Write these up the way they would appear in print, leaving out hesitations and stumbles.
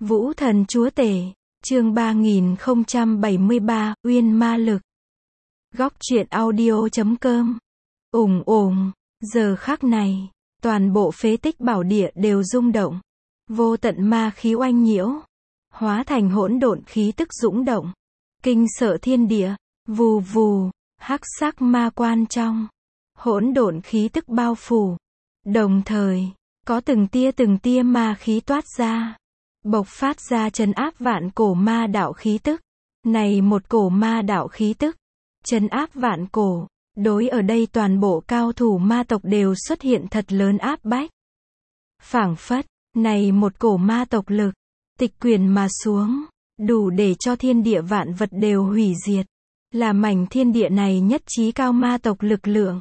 Vũ thần chúa tể, chương 3073, Uyên ma lực. Góc truyện audio.com. Giờ khắc này, toàn bộ phế tích bảo địa đều rung động. Vô tận ma khí oanh nhiễu, hóa thành hỗn độn khí tức dũng động, kinh sợ thiên địa. Vù vù, hắc sắc ma quan trong hỗn độn khí tức bao phủ, đồng thời có từng tia ma khí toát ra, bộc phát ra trấn áp vạn cổ ma đạo khí tức. Này một cổ ma đạo khí tức trấn áp vạn cổ, đối ở đây toàn bộ cao thủ ma tộc đều xuất hiện thật lớn áp bách. Phảng phất, này một cổ ma tộc lực tịch quyền mà xuống, đủ để cho thiên địa vạn vật đều hủy diệt, là mảnh thiên địa này nhất trí cao ma tộc lực lượng.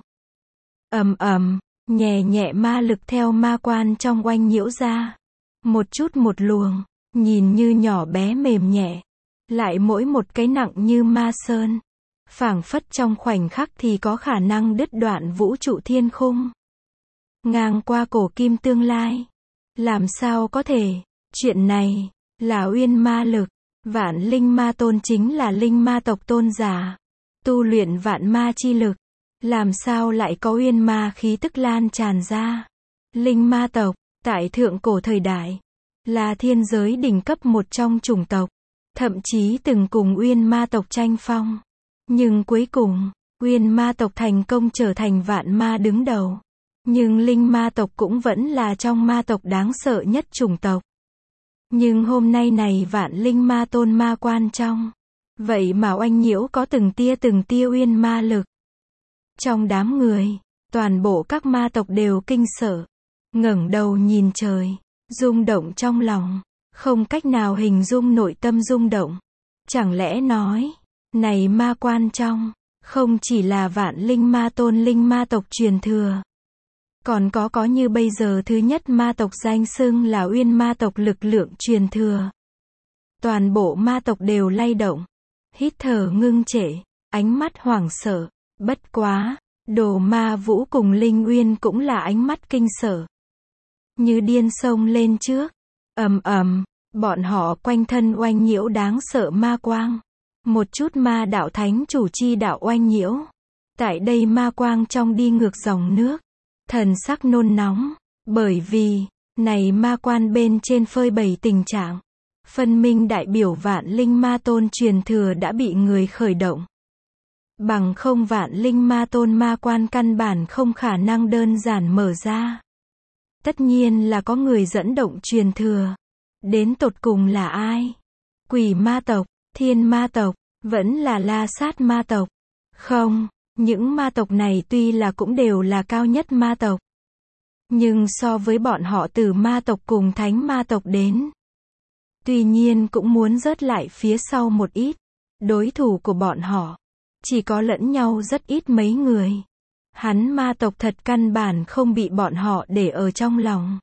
Nhẹ nhẹ ma lực theo ma quan trong oanh nhiễu ra, một chút một luồng, nhìn như nhỏ bé mềm nhẹ, lại mỗi một cái nặng như ma sơn, phảng phất trong khoảnh khắc thì có khả năng đứt đoạn vũ trụ thiên khung, ngang qua cổ kim tương lai. Làm sao có thể? Chuyện này là Uyên ma lực. Vạn linh ma tôn chính là linh ma tộc tôn giả, tu luyện vạn ma chi lực, làm sao lại có uyên ma khí tức lan tràn ra? Linh ma tộc, tại thượng cổ thời đại, là thiên giới đỉnh cấp một trong chủng tộc, thậm chí từng cùng uyên ma tộc tranh phong. Nhưng cuối cùng, uyên ma tộc thành công trở thành vạn ma đứng đầu. Nhưng linh ma tộc cũng vẫn là trong ma tộc đáng sợ nhất chủng tộc. Nhưng hôm nay này vạn linh ma tôn ma quan trong, vậy mà oanh nhiễu có từng tia uyên ma lực. Trong đám người, toàn bộ các ma tộc đều kinh sợ, ngẩng đầu nhìn trời, rung động trong lòng, không cách nào hình dung nội tâm rung động. Chẳng lẽ nói, này ma quan trong, không chỉ là vạn linh ma tôn linh ma tộc truyền thừa, còn có như bây giờ thứ nhất ma tộc danh xưng là uyên ma tộc lực lượng truyền thừa. Toàn bộ ma tộc đều lay động, hít thở ngưng trệ, ánh mắt hoảng sợ. Bất quá, Đồ Ma Vũ cùng Linh Uyên cũng là ánh mắt kinh sợ, như điên xông lên trước. Bọn họ quanh thân oanh nhiễu đáng sợ ma quang, một chút ma đạo thánh chủ chi đạo oanh nhiễu. Tại đây ma quang trong đi ngược dòng nước, thần sắc nôn nóng, bởi vì này ma quan bên trên phơi bày tình trạng, phân minh đại biểu vạn linh ma tôn truyền thừa đã bị người khởi động. Bằng không vạn linh ma tôn ma quan căn bản không khả năng đơn giản mở ra. Tất nhiên là có người dẫn động truyền thừa. Đến tột cùng là ai? Quỷ ma tộc, thiên ma tộc, vẫn là la sát ma tộc? Không, những ma tộc này tuy là cũng đều là cao nhất ma tộc, nhưng so với bọn họ từ ma tộc cùng thánh ma tộc đến, tuy nhiên cũng muốn rớt lại phía sau một ít. Đối thủ của bọn họ chỉ có lẫn nhau rất ít mấy người. Hắn ma tộc thật căn bản không bị bọn họ để ở trong lòng.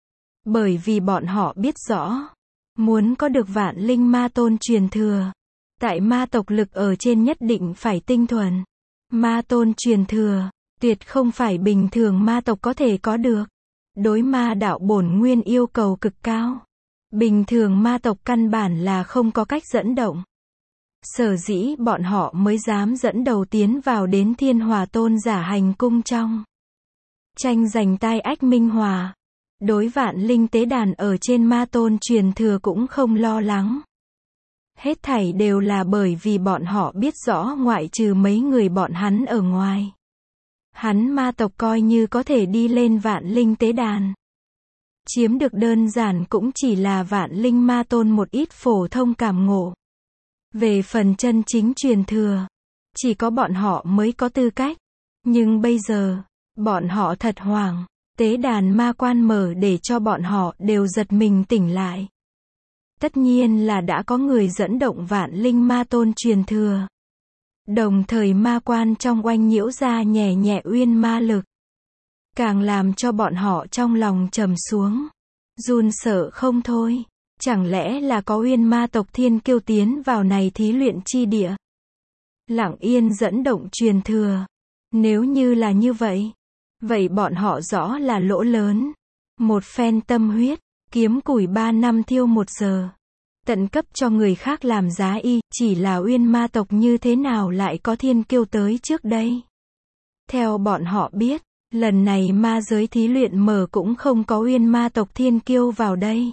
Bởi vì bọn họ biết rõ, muốn có được vạn linh ma tôn truyền thừa, tại ma tộc lực ở trên nhất định phải tinh thuần. Ma tôn truyền thừa, tuyệt không phải bình thường ma tộc có thể có được. Đối ma đạo bổn nguyên yêu cầu cực cao. Bình thường ma tộc căn bản là không có cách dẫn động. Sở dĩ bọn họ mới dám dẫn đầu tiến vào đến Thiên Hòa tôn giả hành cung trong, tranh giành tai ách minh hòa. Đối vạn linh tế đàn ở trên ma tôn truyền thừa cũng không lo lắng. Hết thảy đều là bởi vì bọn họ biết rõ ngoại trừ mấy người bọn hắn ở ngoài, hắn ma tộc coi như có thể đi lên vạn linh tế đàn, chiếm được đơn giản cũng chỉ là vạn linh ma tôn một ít phổ thông cảm ngộ. Về phần chân chính truyền thừa, chỉ có bọn họ mới có tư cách. Nhưng bây giờ, bọn họ thật hoảng. Tế đàn ma quan mở để cho bọn họ đều giật mình tỉnh lại. Tất nhiên là đã có người dẫn động vạn linh ma tôn truyền thừa. Đồng thời ma quan trong oanh nhiễu ra nhẹ nhẹ uyên ma lực, càng làm cho bọn họ trong lòng trầm xuống, run sợ không thôi. Chẳng lẽ là có uyên ma tộc thiên kiêu tiến vào này thí luyện chi địa, lặng yên dẫn động truyền thừa? Nếu như là như vậy, vậy bọn họ rõ là lỗ lớn. Một phen tâm huyết, kiếm củi 3 năm thiêu 1 giờ. Tận cấp cho người khác làm giá y, chỉ là uyên ma tộc như thế nào lại có thiên kiêu tới trước đây. Theo bọn họ biết, lần này ma giới thí luyện mở cũng không có uyên ma tộc thiên kiêu vào đây.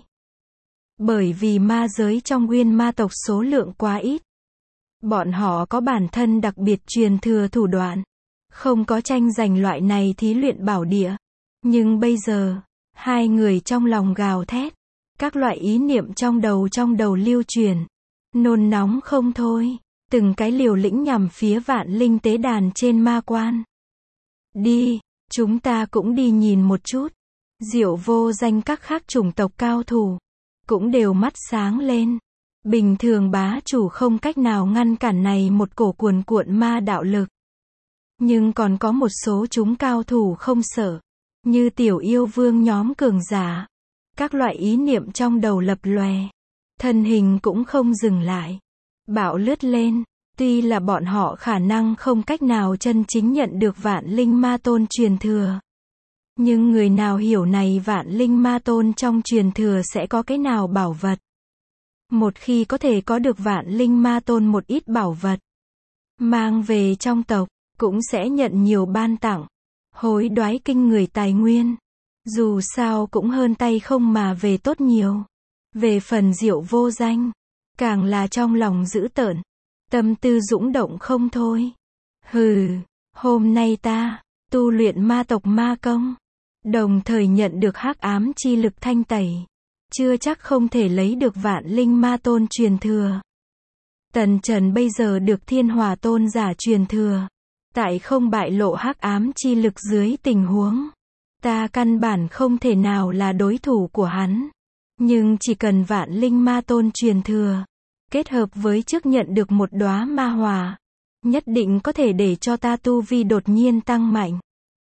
Bởi vì ma giới trong uyên ma tộc số lượng quá ít. Bọn họ có bản thân đặc biệt truyền thừa thủ đoạn. Không có tranh giành loại này thí luyện bảo địa. Nhưng bây giờ, hai người trong lòng gào thét. Các loại ý niệm trong đầu lưu truyền. Nôn nóng không thôi. Từng cái liều lĩnh nhằm phía vạn linh tế đàn trên ma quan. Đi, chúng ta cũng đi nhìn một chút. Diệu Vô Danh các khác chủng tộc cao thủ. Cũng đều mắt sáng lên. Bình thường bá chủ không cách nào ngăn cản này một cổ cuồn cuộn ma đạo lực. Nhưng còn có một số chúng cao thủ không sợ. Như tiểu yêu vương nhóm cường giả. Các loại ý niệm trong đầu lập lòe. Thân hình cũng không dừng lại. Bạo lướt lên. Tuy là bọn họ khả năng không cách nào chân chính nhận được vạn linh ma tôn truyền thừa. Nhưng người nào hiểu này vạn linh ma tôn trong truyền thừa sẽ có cái nào bảo vật. Một khi có thể có được vạn linh ma tôn một ít bảo vật. Mang về trong tộc, cũng sẽ nhận nhiều ban tặng. Hối đoái kinh người tài nguyên. Dù sao cũng hơn tay không mà về tốt nhiều. Về phần Diệu Vô Danh, càng là trong lòng dữ tợn. Tâm tư dũng động không thôi. Hừ, hôm nay ta tu luyện ma tộc ma công, đồng thời nhận được hắc ám chi lực thanh tẩy, chưa chắc không thể lấy được vạn linh ma tôn truyền thừa. Tần Trần bây giờ được Thiên Hỏa tôn giả truyền thừa, tại không bại lộ hắc ám chi lực dưới tình huống, ta căn bản không thể nào là đối thủ của hắn. Nhưng chỉ cần vạn linh ma tôn truyền thừa, kết hợp với trước nhận được một đóa ma hỏa, nhất định có thể để cho ta tu vi đột nhiên tăng mạnh.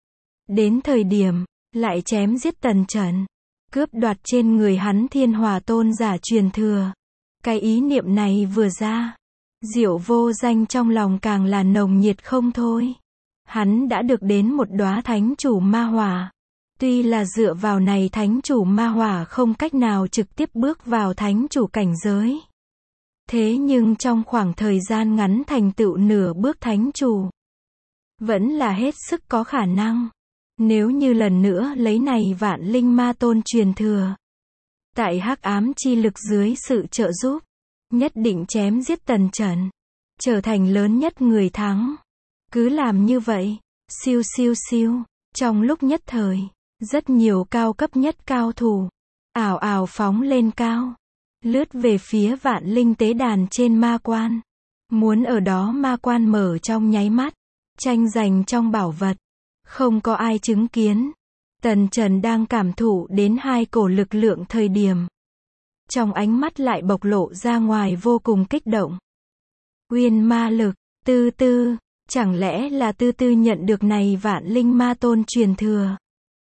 Đến thời điểm, lại chém giết Tần Trần, cướp đoạt trên người hắn Thiên Hỏa tôn giả truyền thừa. Cái ý niệm này vừa ra, Diệu Vô Danh trong lòng càng là nồng nhiệt không thôi. Hắn đã được đến một đóa thánh chủ ma hỏa. Tuy là dựa vào này thánh chủ ma hỏa không cách nào trực tiếp bước vào thánh chủ cảnh giới. Thế nhưng trong khoảng thời gian ngắn thành tựu nửa bước thánh chủ, vẫn là hết sức có khả năng. Nếu như lần nữa lấy này vạn linh ma tôn truyền thừa, tại hắc ám chi lực dưới sự trợ giúp, nhất định chém giết Tần Trần, trở thành lớn nhất người thắng. Cứ làm như vậy, siêu siêu siêu, trong lúc nhất thời, rất nhiều cao cấp nhất cao thủ, ào ào phóng lên cao, lướt về phía vạn linh tế đàn trên ma quan. Muốn ở đó ma quan mở trong nháy mắt, tranh giành trong bảo vật. Không có ai chứng kiến. Tần Trần đang cảm thụ đến hai cổ lực lượng thời điểm. Trong ánh mắt lại bộc lộ ra ngoài vô cùng kích động. Uyên ma lực, Tư Tư, chẳng lẽ là Tư Tư nhận được này vạn linh ma tôn truyền thừa.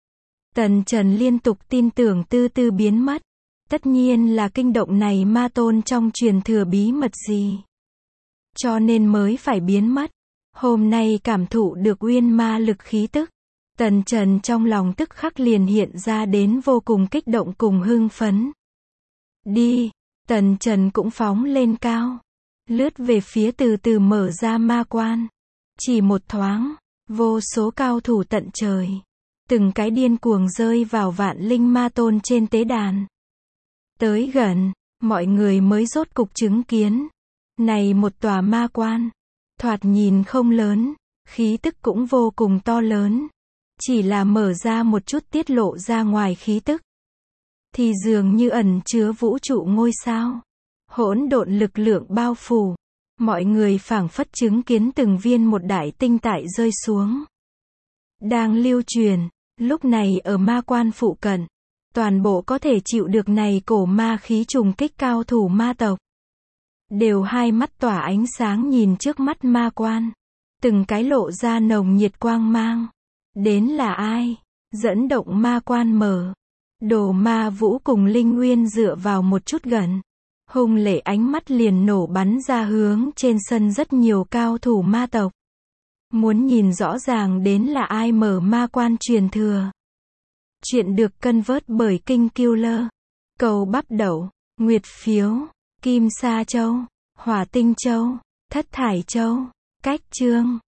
Tần Trần liên tục tin tưởng Tư Tư biến mất. Tất nhiên là kinh động này ma tôn trong truyền thừa bí mật gì. Cho nên mới phải biến mất. Hôm nay cảm thụ được uyên ma lực khí tức. Tần Trần trong lòng tức khắc liền hiện ra đến vô cùng kích động cùng hưng phấn. Đi, Tần Trần cũng phóng lên cao. Lướt về phía từ từ mở ra ma quan. Chỉ một thoáng, vô số cao thủ tận trời. Từng cái điên cuồng rơi vào vạn linh ma tôn trên tế đàn. Tới gần, mọi người mới rốt cục chứng kiến. Này một tòa ma quan, thoạt nhìn không lớn, khí tức cũng vô cùng to lớn. Chỉ là mở ra một chút tiết lộ ra ngoài khí tức, thì dường như ẩn chứa vũ trụ ngôi sao. Hỗn độn lực lượng bao phủ. Mọi người phảng phất chứng kiến từng viên một đại tinh tại rơi xuống. Đang lưu truyền, lúc này ở ma quan phụ cận. Toàn bộ có thể chịu được này cổ ma khí trùng kích cao thủ ma tộc. Đều hai mắt tỏa ánh sáng nhìn trước mắt ma quan. Từng cái lộ ra nồng nhiệt quang mang. Đến là ai? Dẫn động ma quan mở. Đồ ma vũ cùng Linh Nguyên dựa vào một chút gần. Hung lệ ánh mắt liền nổ bắn ra hướng trên sân rất nhiều cao thủ ma tộc. Muốn nhìn rõ ràng đến là ai mở ma quan truyền thừa. Chuyện được cân vớt bởi King Killer. Cầu bắp đậu, nguyệt phiếu, kim sa châu, hỏa tinh châu, thất thải châu, cách chương.